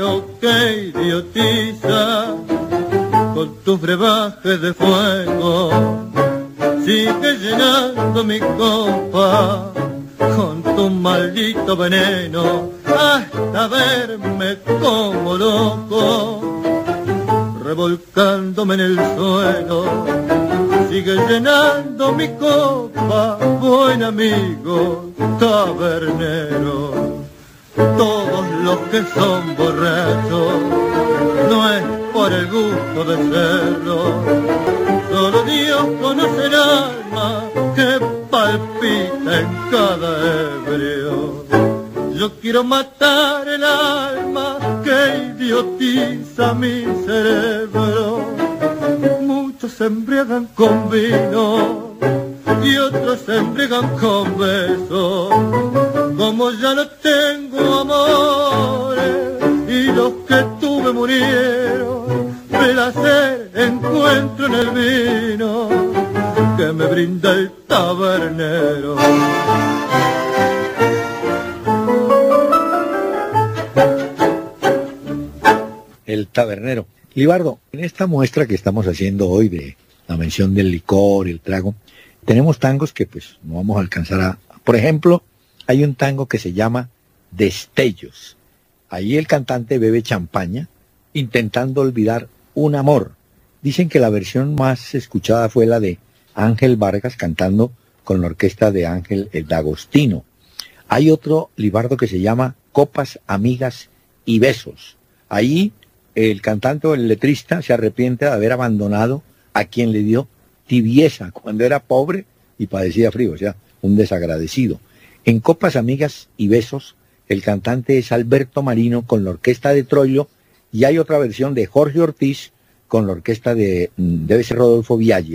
veneno que idiotiza con tus brebajes de fuego. Sigue llenando mi copa con tu maldito veneno hasta verme como loco, revolcándome en el suelo. Sigue llenando mi copa, buen amigo tabernero. Todos los que son borrachos no es por el gusto de serlo, solo Dios conoce el alma que palpita en cada ebrio. Yo quiero matar el alma que idiotiza mi cerebro. Muchos se embriagan con vino y otros se embriagan con besos. Como ya no tengo amores y los que tuve murieron, placer encuentro en el vino que me brinda el tabernero. El tabernero. Libardo, en esta muestra que estamos haciendo hoy de la mención del licor y el trago, tenemos tangos que pues no vamos a alcanzar a... Por ejemplo, hay un tango que se llama Destellos. Ahí el cantante bebe champaña intentando olvidar un amor. Dicen que la versión más escuchada fue la de Ángel Vargas cantando con la orquesta de Ángel el D'Agostino. Hay otro, Libardo, que se llama Copas, Amigas y Besos. Ahí el cantante o el letrista se arrepiente de haber abandonado a quien le dio tibieza cuando era pobre y padecía frío, o sea, un desagradecido. En Copas, Amigas y Besos, el cantante es Alberto Marino con la orquesta de Troilo, y hay otra versión de Jorge Ortiz con la orquesta de, debe ser Rodolfo Biaggi.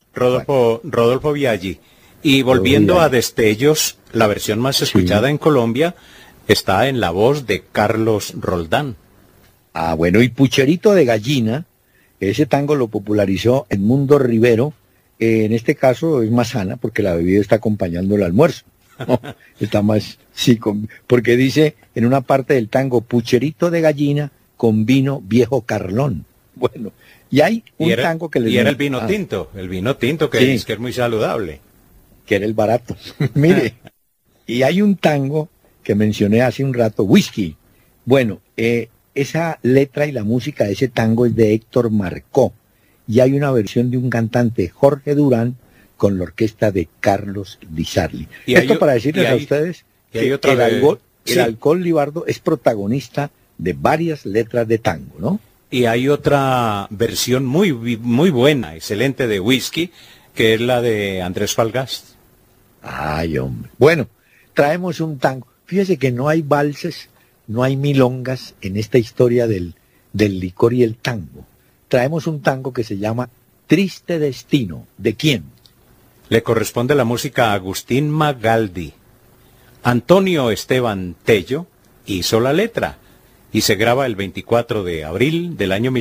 Rodolfo Biaggi. Y volviendo a Destellos, la versión más escuchada en Colombia está en la voz de Carlos Roldán. Ah, bueno, y Pucherito de Gallina, ese tango lo popularizó Edmundo Rivero, en este caso es más sana porque la bebida está acompañando el almuerzo. Está más, sí, porque dice en una parte del tango, Pucherito de Gallina con vino viejo Carlón. Bueno, y hay un tango que le... Y era el vino tinto que es muy saludable. Que era el barato. Mire, y hay un tango que mencioné hace un rato, Whisky. Bueno, esa letra y la música de ese tango es de Héctor Marcó, y hay una versión de un cantante, Jorge Durán, con la orquesta de Carlos Di Sarli. Esto para decirles a ustedes que el alcohol, Libardo, es protagonista de varias letras de tango, ¿no? Y hay otra versión muy buena, excelente de Whisky, que es la de Andrés Falgás. Ay, hombre. Bueno, traemos un tango. Fíjese que no hay valses, no hay milongas en esta historia del licor y el tango. Traemos un tango que se llama Triste Destino. ¿De quién? Le corresponde la música a Agustín Magaldi. Antonio Esteban Tello hizo la letra y se graba el 24 de abril del año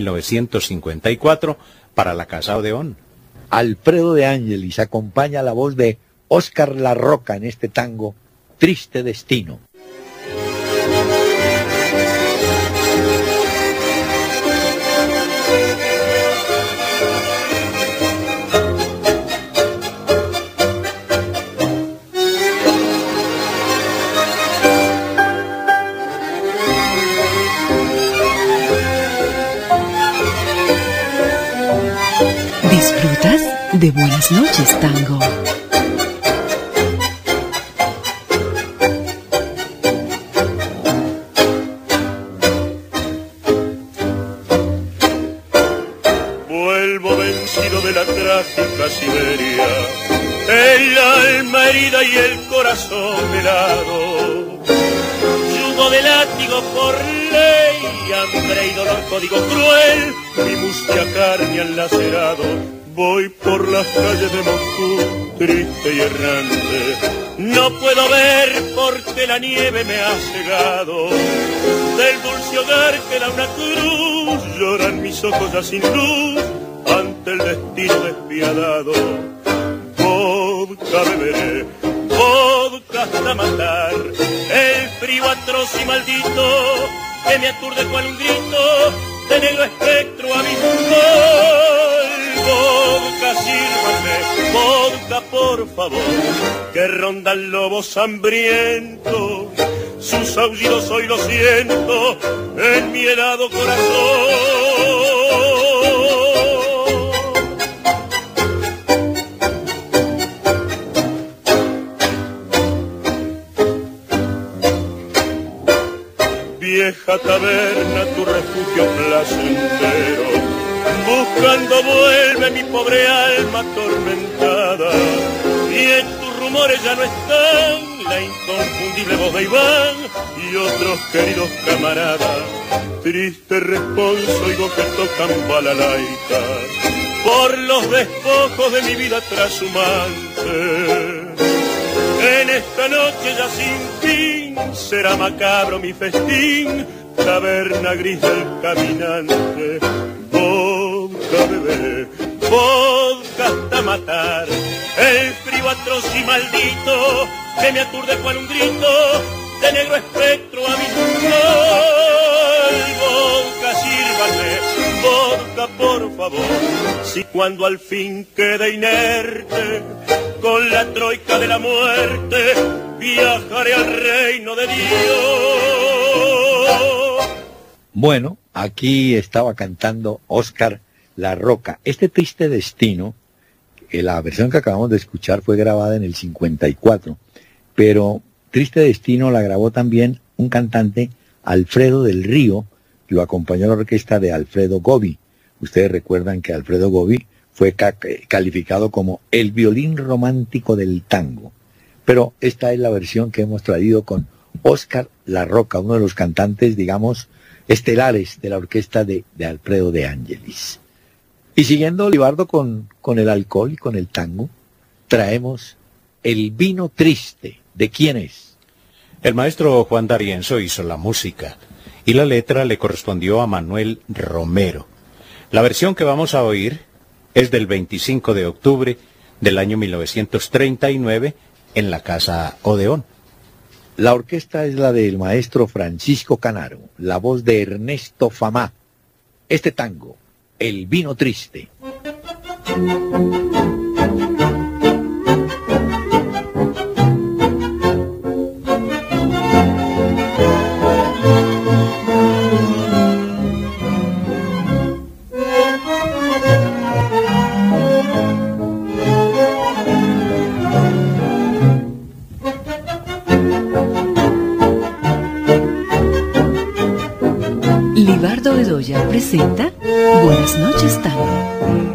1954 para la Casa Odeón. Alfredo de Ángelis acompaña la voz de Óscar La Roca en este tango Triste Destino. ¿Disfrutas de Buenas Noches, Tango? Vuelvo vencido de la trágica Siberia, el alma herida y el corazón helado. Yugo de látigo por ley, hambre y dolor código cruel, mi mustia carne han lacerado. Voy por las calles de Moscú, triste y errante. No puedo ver porque la nieve me ha cegado. Del dulce hogar que da una cruz, lloran mis ojos ya sin luz ante el destino despiadado. Vodka beberé, vodka hasta matar, el frío atroz y maldito que me aturde cual un grito de negro espectro abismal. Vodka, sírvame, vodka por favor, que rondan lobos hambrientos, sus aullidos hoy lo siento en mi helado corazón. Vieja taberna, tu refugio placentero, buscando vuelve mi pobre alma atormentada, y en tus rumores ya no están la inconfundible voz de Iván y otros queridos camaradas. Triste responso oigo que tocan balalaitas por los despojos de mi vida trashumante. En esta noche ya sin fin será macabro mi festín, taberna gris del caminante. Vodka, bebé, vodka hasta matar, el frío atroz y maldito que me aturde cual un grito de negro espectro abismal. Vodka, sírvame, vodka por favor, si cuando al fin quede inerte con la troika de la muerte viajaré al reino de Dios. Bueno, aquí estaba cantando Óscar La Roca. Este Triste Destino, la versión que acabamos de escuchar fue grabada en el 54, pero Triste Destino la grabó también un cantante, Alfredo del Río, que lo acompañó a la orquesta de Alfredo Gobi. Ustedes recuerdan que Alfredo Gobi fue calificado como el violín romántico del tango. Pero esta es la versión que hemos traído con Óscar La Roca, uno de los cantantes, digamos, estelares de la orquesta de Alfredo de Ángelis. Y siguiendo, Libardo, con el alcohol y con el tango, traemos El Vino Triste. ¿De quién es? El maestro Juan D'Arienzo hizo la música y la letra le correspondió a Manuel Romero. La versión que vamos a oír es del 25 de octubre del año 1939 en la Casa Odeón. La orquesta es la del maestro Francisco Canaro, la voz de Ernesto Famá. Este tango, El Vino Triste. Libardo Bedoya presenta Buenas noches, tango.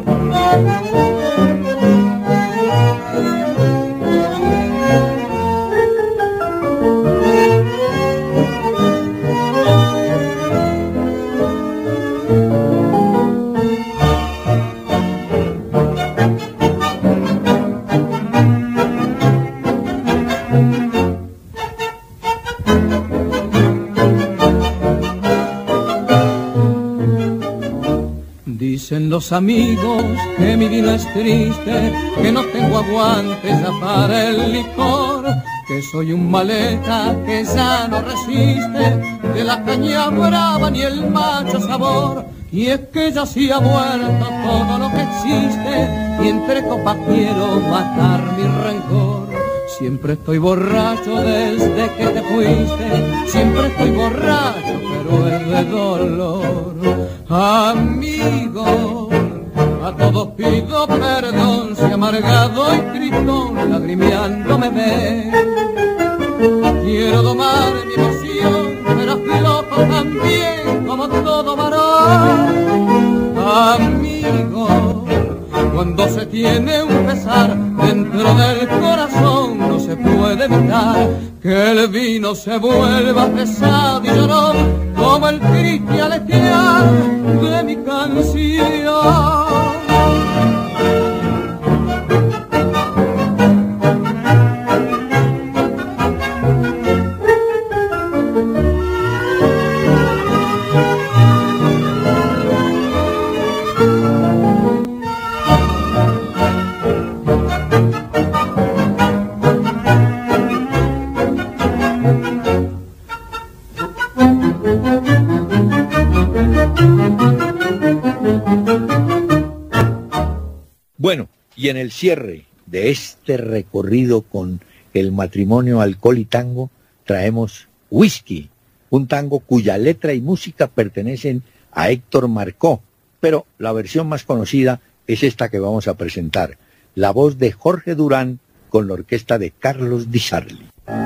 Dicen los amigos que mi vida es triste, que no tengo aguante ya para el licor, que soy un maleta que ya no resiste de la caña brava ni el macho sabor. Y es que ya sí ha muerto todo lo que existe y entre copas quiero matar mi rencor. Siempre estoy borracho desde que te fuiste, siempre estoy borracho pero es de dolor. Amigo, a todos pido perdón si amargado y tristón lagrimeando me ven. Quiero domar mi emoción, pero aflojo también como todo varón. Amigo, cuando se tiene un pesar dentro del corazón no se puede evitar que el vino se vuelva pesado y llorón como el triste aletear de mi canción. Bueno, y en el cierre de este recorrido con el matrimonio, alcohol y tango, traemos Whisky, un tango cuya letra y música pertenecen a Héctor Marcó, pero la versión más conocida es esta que vamos a presentar, la voz de Jorge Durán con la orquesta de Carlos Di Sarli.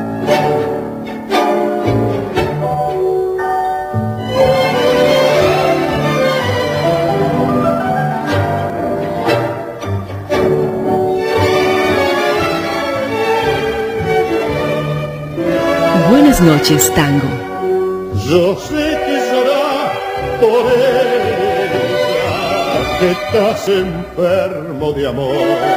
Buenas noches, tango. Yo sé que será por ella que estás enfermo de amor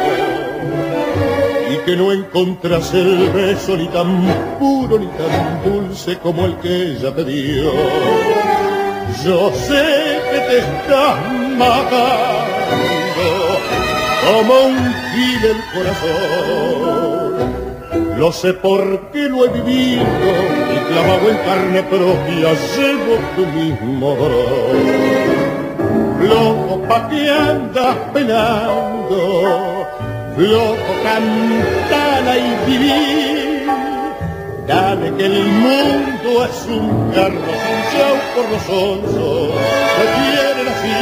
y que no encontras el beso ni tan puro ni tan dulce como el que ella te dio. Yo sé que te estás matando como un gil el corazón. Lo sé porque lo he vivido y clavado en carne propia llevo tu mismo dolor. Loco, ¿pa' qué andas penando? Loco, cantala y vivir. Dale que el mundo es un carro sin chau por los onzos que quieren así.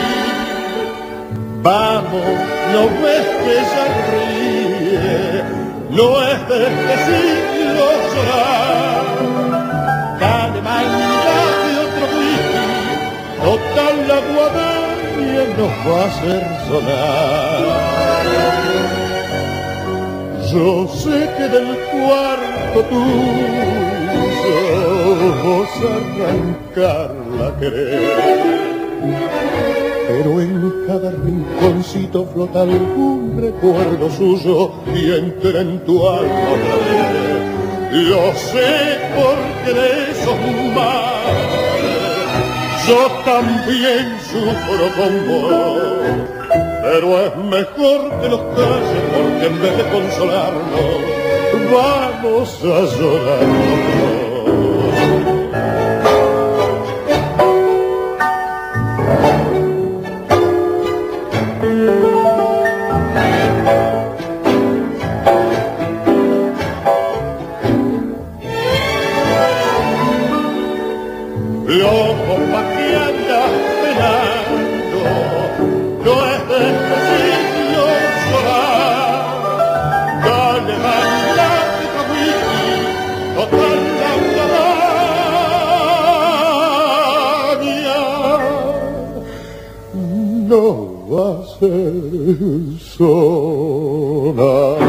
Vamos, no ves que ella ríe, no es de este siglo llorar. Dale, mandate otro whisky, total la guadaña nos va a hacer sonar. Yo sé que del cuarto tuyo vos arrancarla querés, pero en cada rinconcito flota algún recuerdo suyo y entra en tu alma otra vez. Lo sé porque de esos males yo también sufro con vos, pero es mejor que los calles porque en vez de consolarnos vamos a llorar los dos. Loco, ¿pa' qué andas penando? No es de este siglo llorar. Dale, mandate pa' whisky, total la guadaña no va a ser sonar.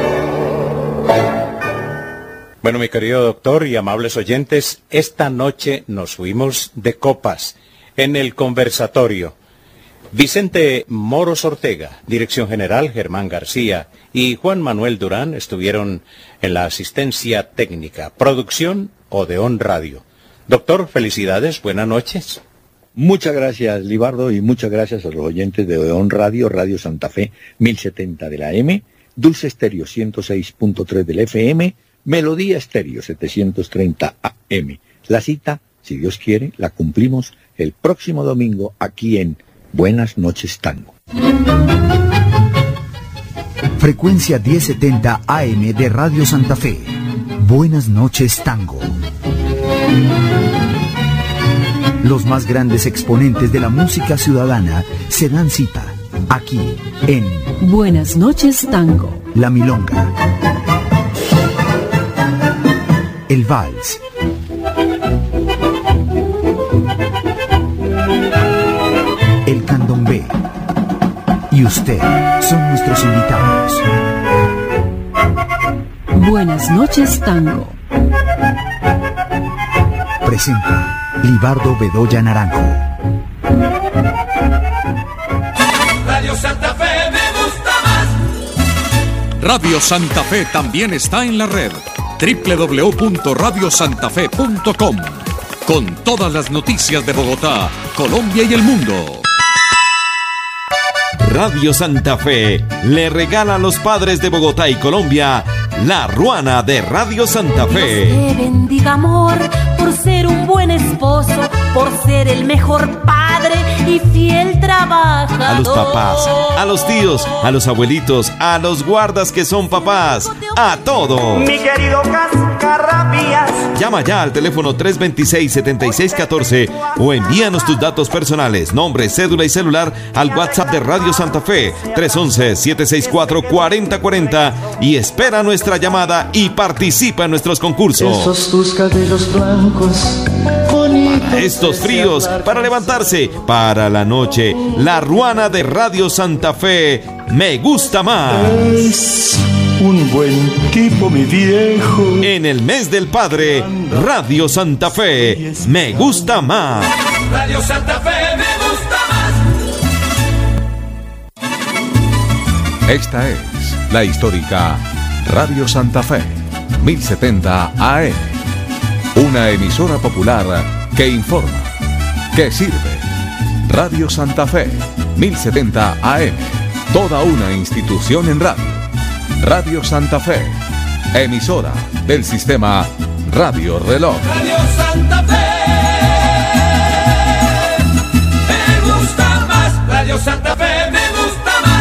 Bueno, mi querido doctor y amables oyentes, esta noche nos fuimos de copas en el conversatorio. Vicente Moros Ortega, dirección general Germán García y Juan Manuel Durán estuvieron en la asistencia técnica, producción Odeón Radio. Doctor, felicidades, buenas noches. Muchas gracias, Libardo, y muchas gracias a los oyentes de Odeón Radio, Radio Santa Fe 1070 de la M, Dulce Estéreo 106.3 del FM, Melodía Estéreo 730 AM. La cita, si Dios quiere, la cumplimos el próximo domingo aquí en Buenas Noches Tango. Frecuencia 1070 AM de Radio Santa Fe. Buenas Noches Tango. Los más grandes exponentes de la música ciudadana se dan cita aquí en Buenas Noches Tango. La Milonga, el vals, el candombe y usted son nuestros invitados. Buenas Noches Tango. Presenta Libardo Bedoya Naranjo. Radio Santa Fe me gusta más. Radio Santa Fe también está en la red www.radiosantafe.com con todas las noticias de Bogotá, Colombia y el mundo. Radio Santa Fe le regala a los padres de Bogotá y Colombia la ruana de Radio Santa Fe. Dios te bendiga, amor, por ser un buen esposo, por ser el mejor padre y fiel trabajador. A los papás, a los tíos, a los abuelitos, a los guardas que son papás, a todo. Mi querido Cascarrabias. Llama ya al teléfono 326-7614 o envíanos tus datos personales, nombre, cédula y celular al WhatsApp de Radio Santa Fe 311-764-4040 y espera nuestra llamada y participa en nuestros concursos. Esos tus cabellos blancos, para estos fríos, para levantarse, para la noche, la ruana de Radio Santa Fe, Me Gusta Más. Es un buen tipo, mi viejo. En el mes del padre, Radio Santa Fe, Me Gusta Más. Radio Santa Fe, me gusta más. Esta es la histórica Radio Santa Fe, 1070 AM. Una emisora popular que informa, que sirve. Radio Santa Fe, 1070 AM. Toda una institución en radio. Radio Santa Fe, emisora del sistema Radio Reloj. Radio Santa Fe, me gusta más. Radio Santa Fe, me gusta más.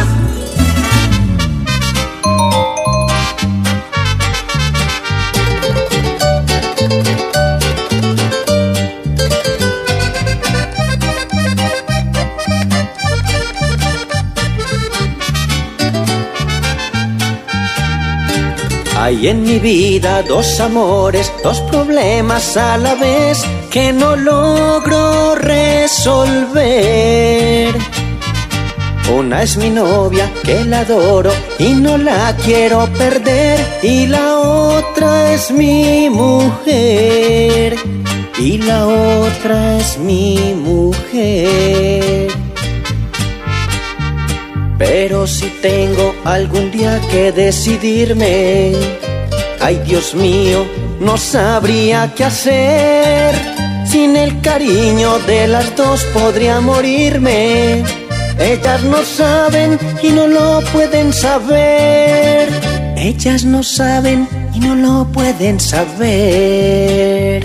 Hay en mi vida dos amores, dos problemas a la vez que no logro resolver. Una es mi novia, que la adoro y no la quiero perder. Y la otra es mi mujer. Y la otra es mi mujer. Pero si tengo algún día que decidirme, ay Dios mío, no sabría qué hacer. Sin el cariño de las dos podría morirme. Ellas no saben y no lo pueden saber. Ellas no saben y no lo pueden saber.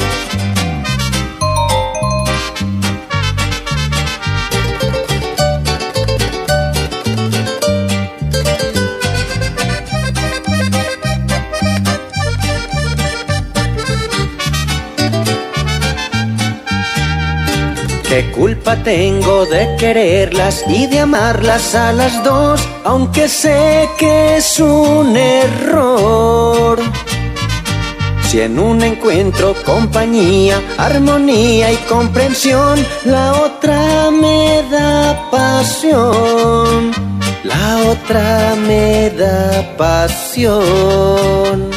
¿Qué culpa tengo de quererlas y de amarlas a las dos? Aunque sé que es un error. Si en un encuentro compañía, armonía y comprensión, la otra me da pasión. La otra me da pasión.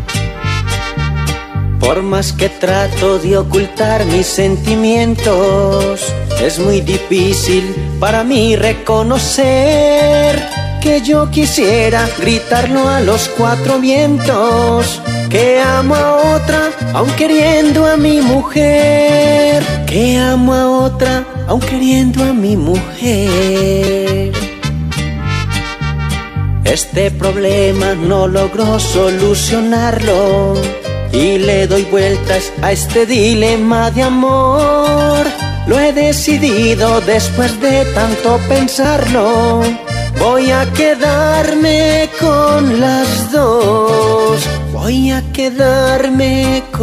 Por más que trato de ocultar mis sentimientos, es muy difícil para mí reconocer que yo quisiera gritarlo a los cuatro vientos, que amo a otra aun queriendo a mi mujer, que amo a otra aun queriendo a mi mujer. Este problema no logro solucionarlo y le doy vueltas a este dilema de amor. Lo he decidido después de tanto pensarlo. Voy a quedarme con las dos. Voy a quedarme con